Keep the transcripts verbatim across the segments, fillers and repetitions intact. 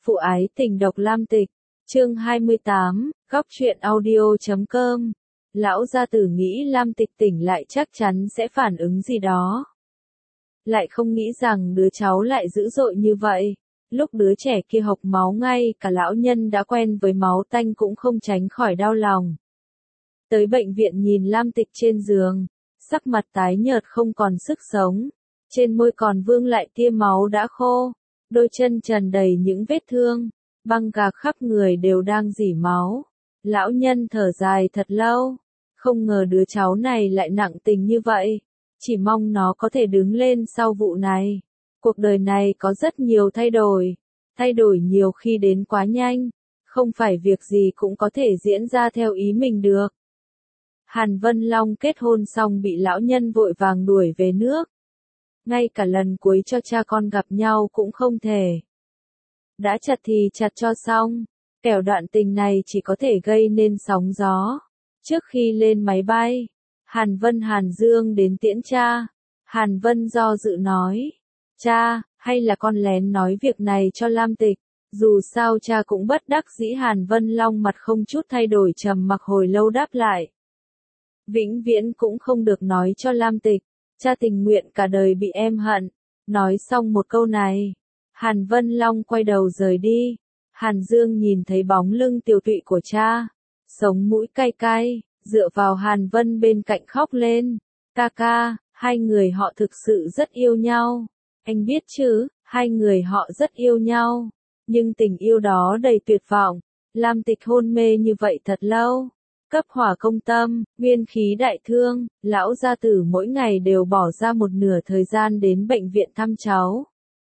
Phụ ái tình độc Lam Tịch, chương hai mươi tám, góc truyện audio chấm com. Lão gia tử nghĩ Lam Tịch tỉnh lại chắc chắn sẽ phản ứng gì đó. Lại không nghĩ rằng đứa cháu lại dữ dội như vậy. Lúc đứa trẻ kia hộc máu ngay cả lão nhân đã quen với máu tanh cũng không tránh khỏi đau lòng. Tới bệnh viện nhìn Lam Tịch trên giường, sắc mặt tái nhợt không còn sức sống, trên môi còn vương lại tia máu đã khô, đôi chân trần đầy những vết thương, băng gạc khắp người đều đang rỉ máu. Lão nhân thở dài thật lâu, không ngờ đứa cháu này lại nặng tình như vậy, chỉ mong nó có thể đứng lên sau vụ này. Cuộc đời này có rất nhiều thay đổi, thay đổi nhiều khi đến quá nhanh, không phải việc gì cũng có thể diễn ra theo ý mình được. Hàn Vân Long kết hôn xong bị lão nhân vội vàng đuổi về nước. Ngay cả lần cuối cho cha con gặp nhau cũng không thể. Đã chặt thì chặt cho xong, kẻo đoạn tình này chỉ có thể gây nên sóng gió. Trước khi lên máy bay, Hàn Vân Hàn Dương đến tiễn cha. Hàn Vân do dự nói, cha, hay là con lén nói việc này cho Lam Tịch, dù sao cha cũng bất đắc dĩ. Hàn Vân Long mặt không chút thay đổi trầm mặc hồi lâu đáp lại. Vĩnh viễn cũng không được nói cho Lam Tịch, cha tình nguyện cả đời bị em hận. Nói xong một câu này, Hàn Vân Long quay đầu rời đi. Hàn Dương nhìn thấy bóng lưng tiều tụy của cha, sống mũi cay cay, dựa vào Hàn Vân bên cạnh khóc lên. Ca ca, hai người họ thực sự rất yêu nhau. Anh biết chứ, hai người họ rất yêu nhau. Nhưng tình yêu đó đầy tuyệt vọng. Lam Tịch hôn mê như vậy thật lâu. Cấp hỏa công tâm, nguyên khí đại thương, lão gia tử mỗi ngày đều bỏ ra một nửa thời gian đến bệnh viện thăm cháu.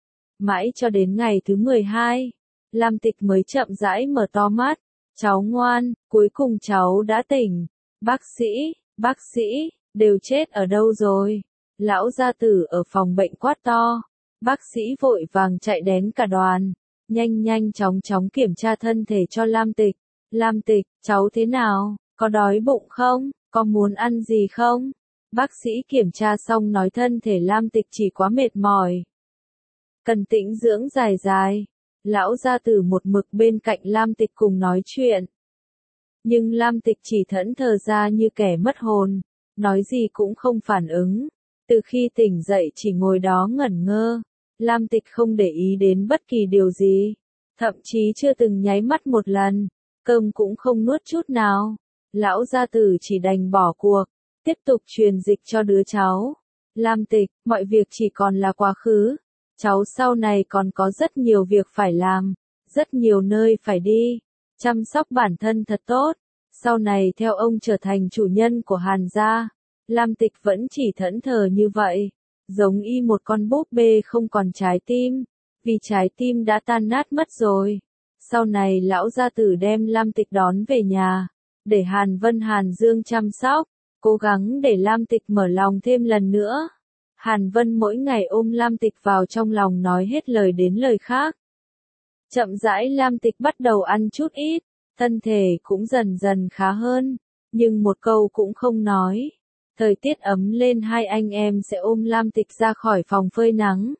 Mãi cho đến ngày thứ mười hai, Lam Tịch mới chậm rãi mở to mắt. Cháu ngoan, cuối cùng cháu đã tỉnh. Bác sĩ, bác sĩ, đều chết ở đâu rồi? Lão gia tử ở phòng bệnh quát to. Bác sĩ vội vàng chạy đến cả đoàn, nhanh nhanh chóng chóng kiểm tra thân thể cho Lam Tịch. Lam Tịch, cháu thế nào? Có đói bụng không? Có muốn ăn gì không? Bác sĩ kiểm tra xong nói thân thể Lam Tịch chỉ quá mệt mỏi, cần tĩnh dưỡng dài dài. Lão gia tử một mực bên cạnh Lam Tịch cùng nói chuyện. Nhưng Lam Tịch chỉ thẫn thờ ra như kẻ mất hồn, nói gì cũng không phản ứng. Từ khi tỉnh dậy chỉ ngồi đó ngẩn ngơ, Lam Tịch không để ý đến bất kỳ điều gì, thậm chí chưa từng nháy mắt một lần, cơm cũng không nuốt chút nào. Lão gia tử chỉ đành bỏ cuộc, tiếp tục truyền dịch cho đứa cháu. Lam Tịch, mọi việc chỉ còn là quá khứ. Cháu sau này còn có rất nhiều việc phải làm, rất nhiều nơi phải đi. Chăm sóc bản thân thật tốt. Sau này theo ông trở thành chủ nhân của Hàn gia. Lam Tịch vẫn chỉ thẫn thờ như vậy, giống y một con búp bê không còn trái tim, vì trái tim đã tan nát mất rồi. Sau này lão gia tử đem Lam Tịch đón về nhà, để Hàn Vân Hàn Dương chăm sóc, cố gắng để Lam Tịch mở lòng thêm lần nữa. Hàn Vân mỗi ngày ôm Lam Tịch vào trong lòng nói hết lời đến lời khác. Chậm rãi Lam Tịch bắt đầu ăn chút ít, thân thể cũng dần dần khá hơn, nhưng một câu cũng không nói. Thời tiết ấm lên hai anh em sẽ ôm Lam Tịch ra khỏi phòng phơi nắng.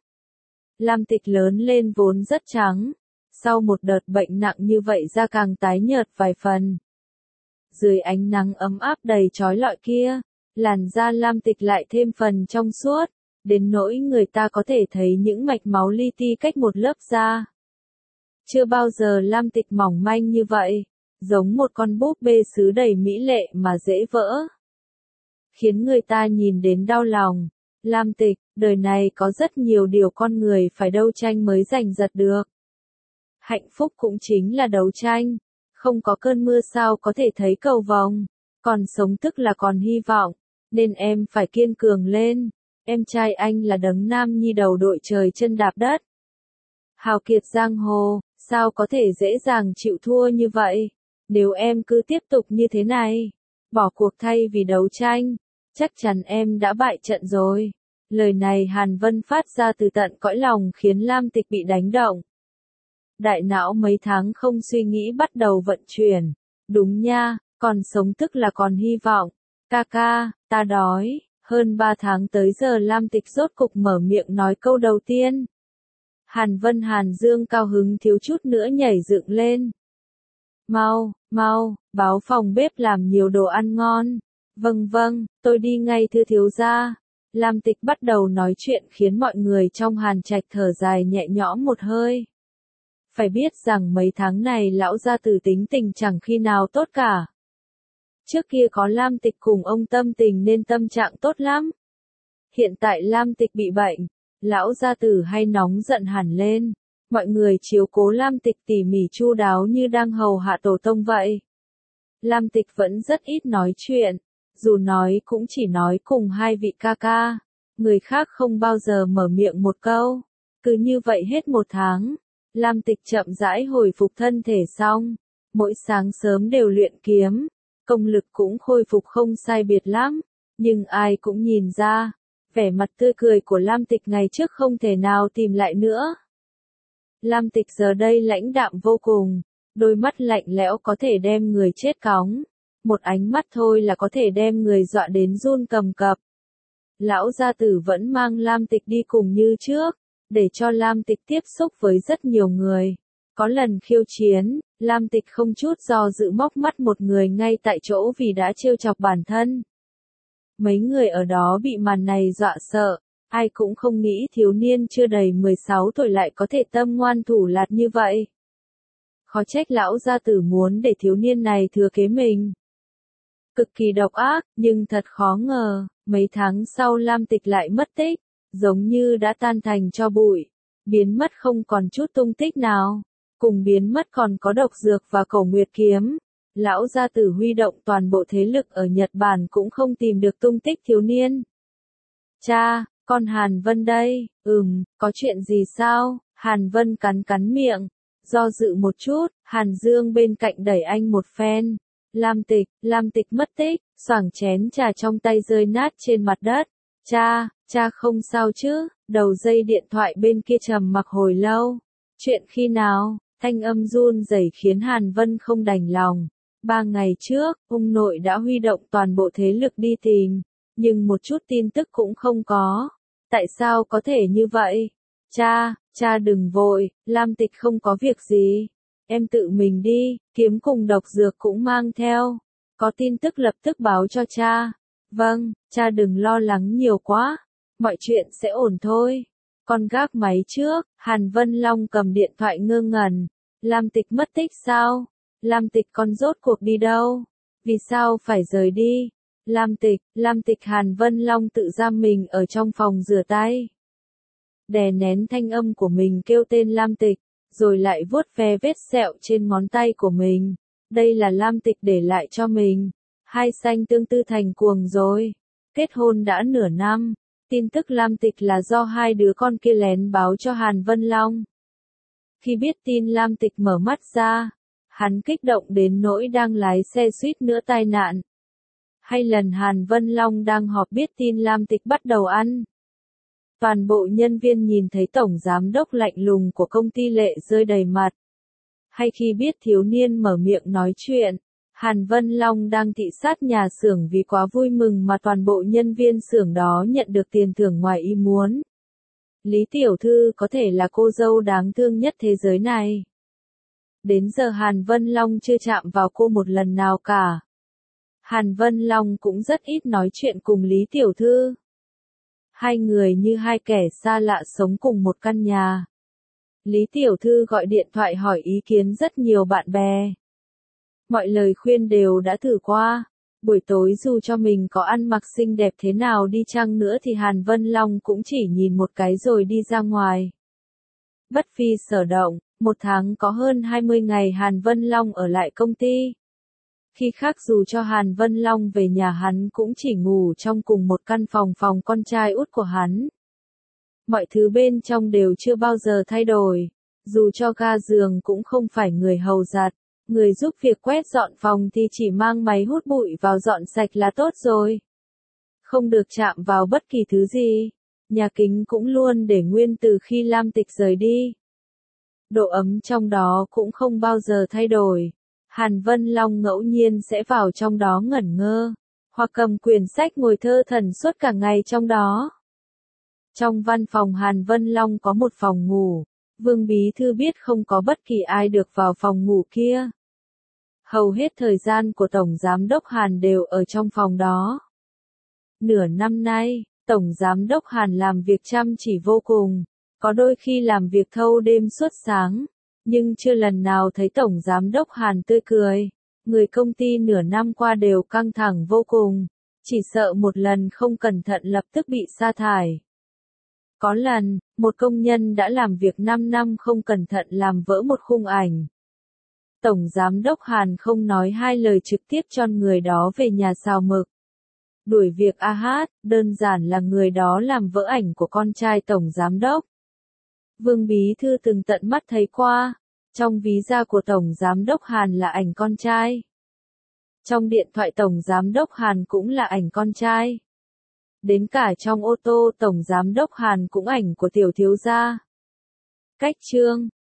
Lam Tịch lớn lên vốn rất trắng, sau một đợt bệnh nặng như vậy da càng tái nhợt vài phần. Dưới ánh nắng ấm áp đầy chói lọi kia, làn da Lam Tịch lại thêm phần trong suốt, đến nỗi người ta có thể thấy những mạch máu li ti cách một lớp da. Chưa bao giờ Lam Tịch mỏng manh như vậy, giống một con búp bê sứ đầy mỹ lệ mà dễ vỡ, khiến người ta nhìn đến đau lòng. Lam Tịch, đời này có rất nhiều điều con người phải đấu tranh mới giành giật được. Hạnh phúc cũng chính là đấu tranh. Không có cơn mưa sao có thể thấy cầu vồng, còn sống tức là còn hy vọng, nên em phải kiên cường lên. Em trai anh là đấng nam nhi đầu đội trời chân đạp đất, hào kiệt giang hồ, sao có thể dễ dàng chịu thua như vậy? Nếu em cứ tiếp tục như thế này, bỏ cuộc thay vì đấu tranh, chắc chắn em đã bại trận rồi. Lời này Hàn Vân phát ra từ tận cõi lòng khiến Lam Tịch bị đánh động. Đại não mấy tháng không suy nghĩ bắt đầu vận chuyển. Đúng nha, còn sống tức là còn hy vọng. Ca ca, ta đói. Hơn ba tháng tới giờ Lam Tịch rốt cục mở miệng nói câu đầu tiên. Hàn Vân Hàn Dương cao hứng thiếu chút nữa nhảy dựng lên. Mau, mau, báo phòng bếp làm nhiều đồ ăn ngon. Vâng vâng, tôi đi ngay thưa thiếu gia. Lam Tịch bắt đầu nói chuyện khiến mọi người trong Hàn Trạch thở dài nhẹ nhõm một hơi. Phải biết rằng mấy tháng này lão gia tử tính tình chẳng khi nào tốt cả. Trước kia có Lam Tịch cùng ông tâm tình nên tâm trạng tốt lắm. Hiện tại Lam Tịch bị bệnh, lão gia tử hay nóng giận hẳn lên. Mọi người chiếu cố Lam Tịch tỉ mỉ chu đáo như đang hầu hạ tổ tông vậy. Lam Tịch vẫn rất ít nói chuyện, dù nói cũng chỉ nói cùng hai vị ca ca. Người khác không bao giờ mở miệng một câu. Cứ như vậy hết một tháng, Lam Tịch chậm rãi hồi phục thân thể xong. Mỗi sáng sớm đều luyện kiếm, công lực cũng khôi phục không sai biệt lắm. Nhưng ai cũng nhìn ra, vẻ mặt tươi cười của Lam Tịch ngày trước không thể nào tìm lại nữa. Lam Tịch giờ đây lãnh đạm vô cùng, đôi mắt lạnh lẽo có thể đem người chết cóng. Một ánh mắt thôi là có thể đem người dọa đến run cầm cập. Lão gia tử vẫn mang Lam Tịch đi cùng như trước, để cho Lam Tịch tiếp xúc với rất nhiều người. Có lần khiêu chiến, Lam Tịch không chút do dự móc mắt một người ngay tại chỗ vì đã trêu chọc bản thân. Mấy người ở đó bị màn này dọa sợ, ai cũng không nghĩ thiếu niên chưa đầy mười sáu tuổi lại có thể tâm ngoan thủ lạt như vậy. Khó trách lão gia tử muốn để thiếu niên này thừa kế mình. Cực kỳ độc ác, nhưng thật khó ngờ, mấy tháng sau Lam Tịch lại mất tích, giống như đã tan thành tro bụi, biến mất không còn chút tung tích nào. Cùng biến mất còn có độc dược và Cổ Nguyệt kiếm. Lão gia tử huy động toàn bộ thế lực ở Nhật Bản cũng không tìm được tung tích thiếu niên. Cha, con Hàn Vân đây, ừm, có chuyện gì sao? Hàn Vân cắn cắn miệng, do dự một chút, Hàn Dương bên cạnh đẩy anh một phen. Lam Tịch, Lam Tịch mất tích, xoảng chén trà trong tay rơi nát trên mặt đất. Cha, cha không sao chứ? Đầu dây điện thoại bên kia trầm mặc hồi lâu. Chuyện khi nào? Thanh âm run rẩy khiến Hàn Vân không đành lòng. Ba ngày trước, ông nội đã huy động toàn bộ thế lực đi tìm, nhưng một chút tin tức cũng không có. Tại sao có thể như vậy? Cha, cha đừng vội, Lam Tịch không có việc gì. Em tự mình đi, kiếm cùng độc dược cũng mang theo. Có tin tức lập tức báo cho cha. Vâng, cha đừng lo lắng nhiều quá. Mọi chuyện sẽ ổn thôi. Con gác máy trước, Hàn Vân Long cầm điện thoại ngơ ngẩn. Lam Tịch mất tích sao? Lam Tịch con rốt cuộc đi đâu? Vì sao phải rời đi? Lam Tịch, Lam Tịch Hàn Vân Long tự giam mình ở trong phòng rửa tay. Đè nén thanh âm của mình kêu tên Lam Tịch, rồi lại vuốt ve vết sẹo trên ngón tay của mình. Đây là Lam Tịch để lại cho mình. Hai xanh tương tư thành cuồng rồi. Kết hôn đã nửa năm. Tin tức Lam Tịch là do hai đứa con kia lén báo cho Hàn Vân Long. Khi biết tin Lam Tịch mở mắt ra, hắn kích động đến nỗi đang lái xe suýt nữa tai nạn. Hay lần Hàn Vân Long đang họp biết tin Lam Tịch bắt đầu ăn. Toàn bộ nhân viên nhìn thấy tổng giám đốc lạnh lùng của công ty lệ rơi đầy mặt. Hay khi biết thiếu niên mở miệng nói chuyện, Hàn Vân Long đang thị sát nhà xưởng vì quá vui mừng mà toàn bộ nhân viên xưởng đó nhận được tiền thưởng ngoài ý muốn. Lý tiểu thư có thể là cô dâu đáng thương nhất thế giới này. Đến giờ Hàn Vân Long chưa chạm vào cô một lần nào cả. Hàn Vân Long cũng rất ít nói chuyện cùng Lý tiểu thư. Hai người như hai kẻ xa lạ sống cùng một căn nhà. Lý tiểu thư gọi điện thoại hỏi ý kiến rất nhiều bạn bè. Mọi lời khuyên đều đã thử qua. Buổi tối dù cho mình có ăn mặc xinh đẹp thế nào đi chăng nữa thì Hàn Vân Long cũng chỉ nhìn một cái rồi đi ra ngoài. Bất phi sở động, một tháng có hơn hai mươi ngày Hàn Vân Long ở lại công ty. Khi khác dù cho Hàn Vân Long về nhà hắn cũng chỉ ngủ trong cùng một căn phòng phòng con trai út của hắn. Mọi thứ bên trong đều chưa bao giờ thay đổi. Dù cho ga giường cũng không phải người hầu giặt. Người giúp việc quét dọn phòng thì chỉ mang máy hút bụi vào dọn sạch là tốt rồi. Không được chạm vào bất kỳ thứ gì. Nhà kính cũng luôn để nguyên từ khi Lam Tịch rời đi. Độ ấm trong đó cũng không bao giờ thay đổi. Hàn Vân Long ngẫu nhiên sẽ vào trong đó ngẩn ngơ, hoặc cầm quyển sách ngồi thơ thẩn suốt cả ngày trong đó. Trong văn phòng Hàn Vân Long có một phòng ngủ, Vương Bí Thư biết không có bất kỳ ai được vào phòng ngủ kia. Hầu hết thời gian của Tổng Giám đốc Hàn đều ở trong phòng đó. Nửa năm nay, Tổng Giám đốc Hàn làm việc chăm chỉ vô cùng, có đôi khi làm việc thâu đêm suốt sáng, nhưng chưa lần nào thấy Tổng Giám đốc Hàn tươi cười. Người công ty nửa năm qua đều căng thẳng vô cùng, chỉ sợ một lần không cẩn thận lập tức bị sa thải. Có lần, một công nhân đã làm việc năm năm không cẩn thận làm vỡ một khung ảnh. Tổng Giám đốc Hàn không nói hai lời trực tiếp cho người đó về nhà xào mực. Đuổi việc a hát, đơn giản là người đó làm vỡ ảnh của con trai Tổng Giám đốc. Vương Bí Thư từng tận mắt thấy qua, trong ví da của Tổng Giám đốc Hàn là ảnh con trai. Trong điện thoại Tổng Giám đốc Hàn cũng là ảnh con trai. Đến cả trong ô tô Tổng Giám đốc Hàn cũng ảnh của tiểu thiếu gia. Cách chương